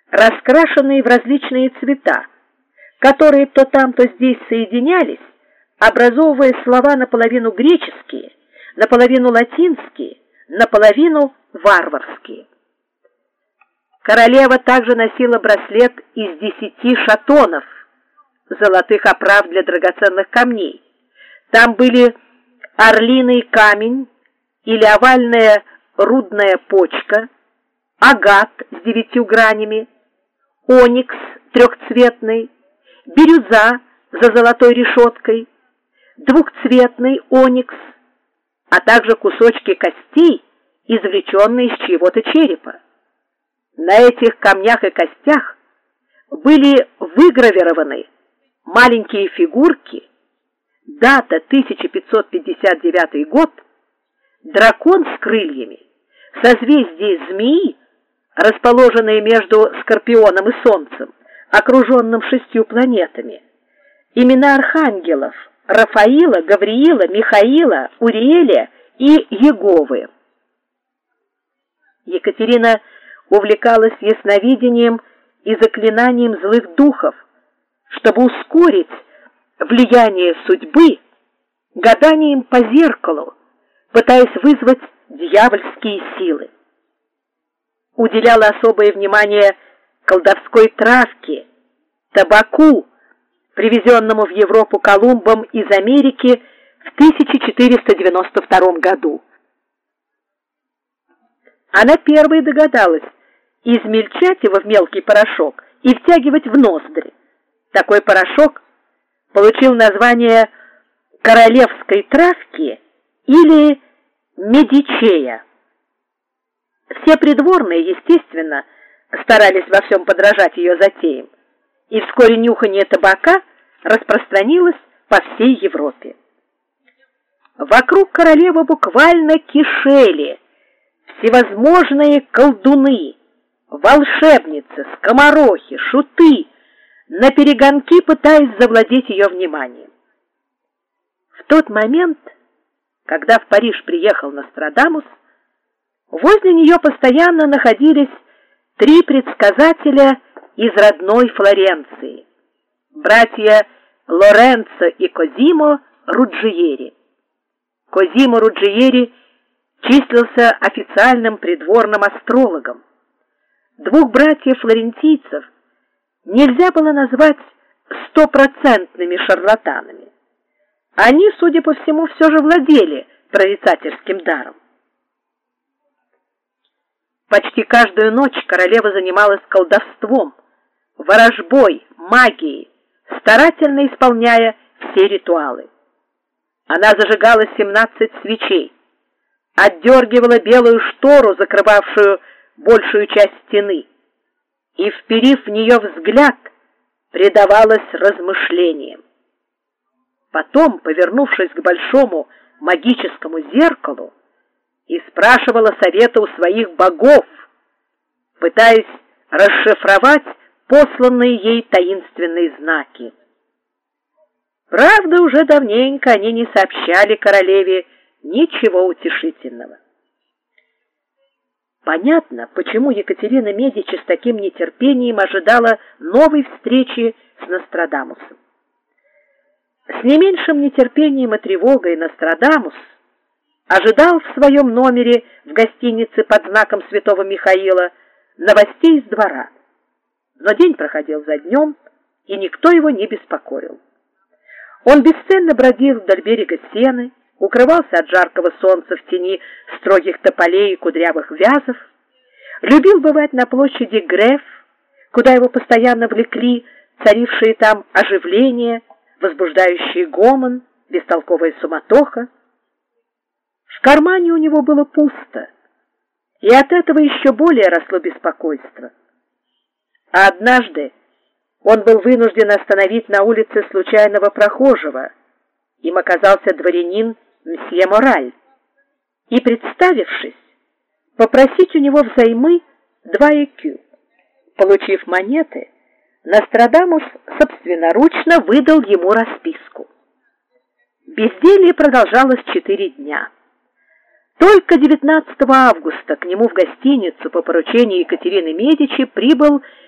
раскрашенные в различные цвета, которые то там, то здесь соединялись, образовывая слова наполовину греческие, наполовину латинские, наполовину варварские. Королева также носила браслет из 10 шатонов, золотых оправ для драгоценных камней. Там были орлиный камень или овальная рудная почка, агат с 9 гранями, оникс трехцветный, бирюза за золотой решеткой, двухцветный оникс, а также кусочки костей, извлеченные из чьего-то черепа. На этих камнях и костях были выгравированы маленькие фигурки, дата 1559 год, дракон с крыльями, созвездие змеи, расположенное между Скорпионом и Солнцем, окруженным 6 планетами, имена архангелов Рафаила, Гавриила, Михаила, Уриэля и Иеговы. Екатерина увлекалась ясновидением и заклинанием злых духов, чтобы ускорить влияние судьбы, гаданием по зеркалу, пытаясь вызвать дьявольские силы. Уделяла особое внимание колдовской травке, табаку, привезенному в Европу Колумбом из Америки в 1492 году. Она первой догадалась измельчать его в мелкий порошок и втягивать в ноздри. Такой порошок получил название королевской травки или медичея. Все придворные, естественно, старались во всем подражать ее затеям, и вскоре нюханье табака распространилось по всей Европе. Вокруг королевы буквально кишели всевозможные колдуны, волшебницы, скоморохи, шуты, наперегонки пытаясь завладеть ее вниманием. В тот момент, когда в Париж приехал Нострадамус, возле нее постоянно находились 3 предсказателя из родной Флоренции, братья Лоренцо и Козимо Руджиери. Козимо Руджиери числился официальным придворным астрологом. 2 братьев-флорентийцев нельзя было назвать стопроцентными шарлатанами. Они, судя по всему, все же владели прорицательским даром. Почти каждую ночь королева занималась колдовством, ворожбой, магией, старательно исполняя все ритуалы. Она зажигала 17 свечей, отдергивала белую штору, закрывавшую большую часть стены, и, вперив в нее взгляд, предавалась размышлениям. Потом, повернувшись к большому магическому зеркалу, и спрашивала совета у своих богов, пытаясь расшифровать посланные ей таинственные знаки. Правда, уже давненько они не сообщали королеве ничего утешительного. Понятно, почему Екатерина Медичи с таким нетерпением ожидала новой встречи с Нострадамусом. С не меньшим нетерпением и тревогой Нострадамус ожидал в своем номере в гостинице под знаком Святого Михаила новостей из двора. Но день проходил за днем, и никто его не беспокоил. Он бесцельно бродил вдоль берега Сены, укрывался от жаркого солнца в тени строгих тополей и кудрявых вязов, любил бывать на площади Греф, куда его постоянно влекли царившие там оживление, возбуждающий гомон, бестолковая суматоха. В кармане у него было пусто, и от этого еще более росло беспокойство. А однажды он был вынужден остановить на улице случайного прохожего. Им оказался дворянин мсье Мораль, и, представившись, попросить у него взаймы 2 écus. Получив монеты, Нострадамус собственноручно выдал ему расписку. Безделье продолжалось 4 дня. Только 19 августа к нему в гостиницу по поручению Екатерины Медичи прибыл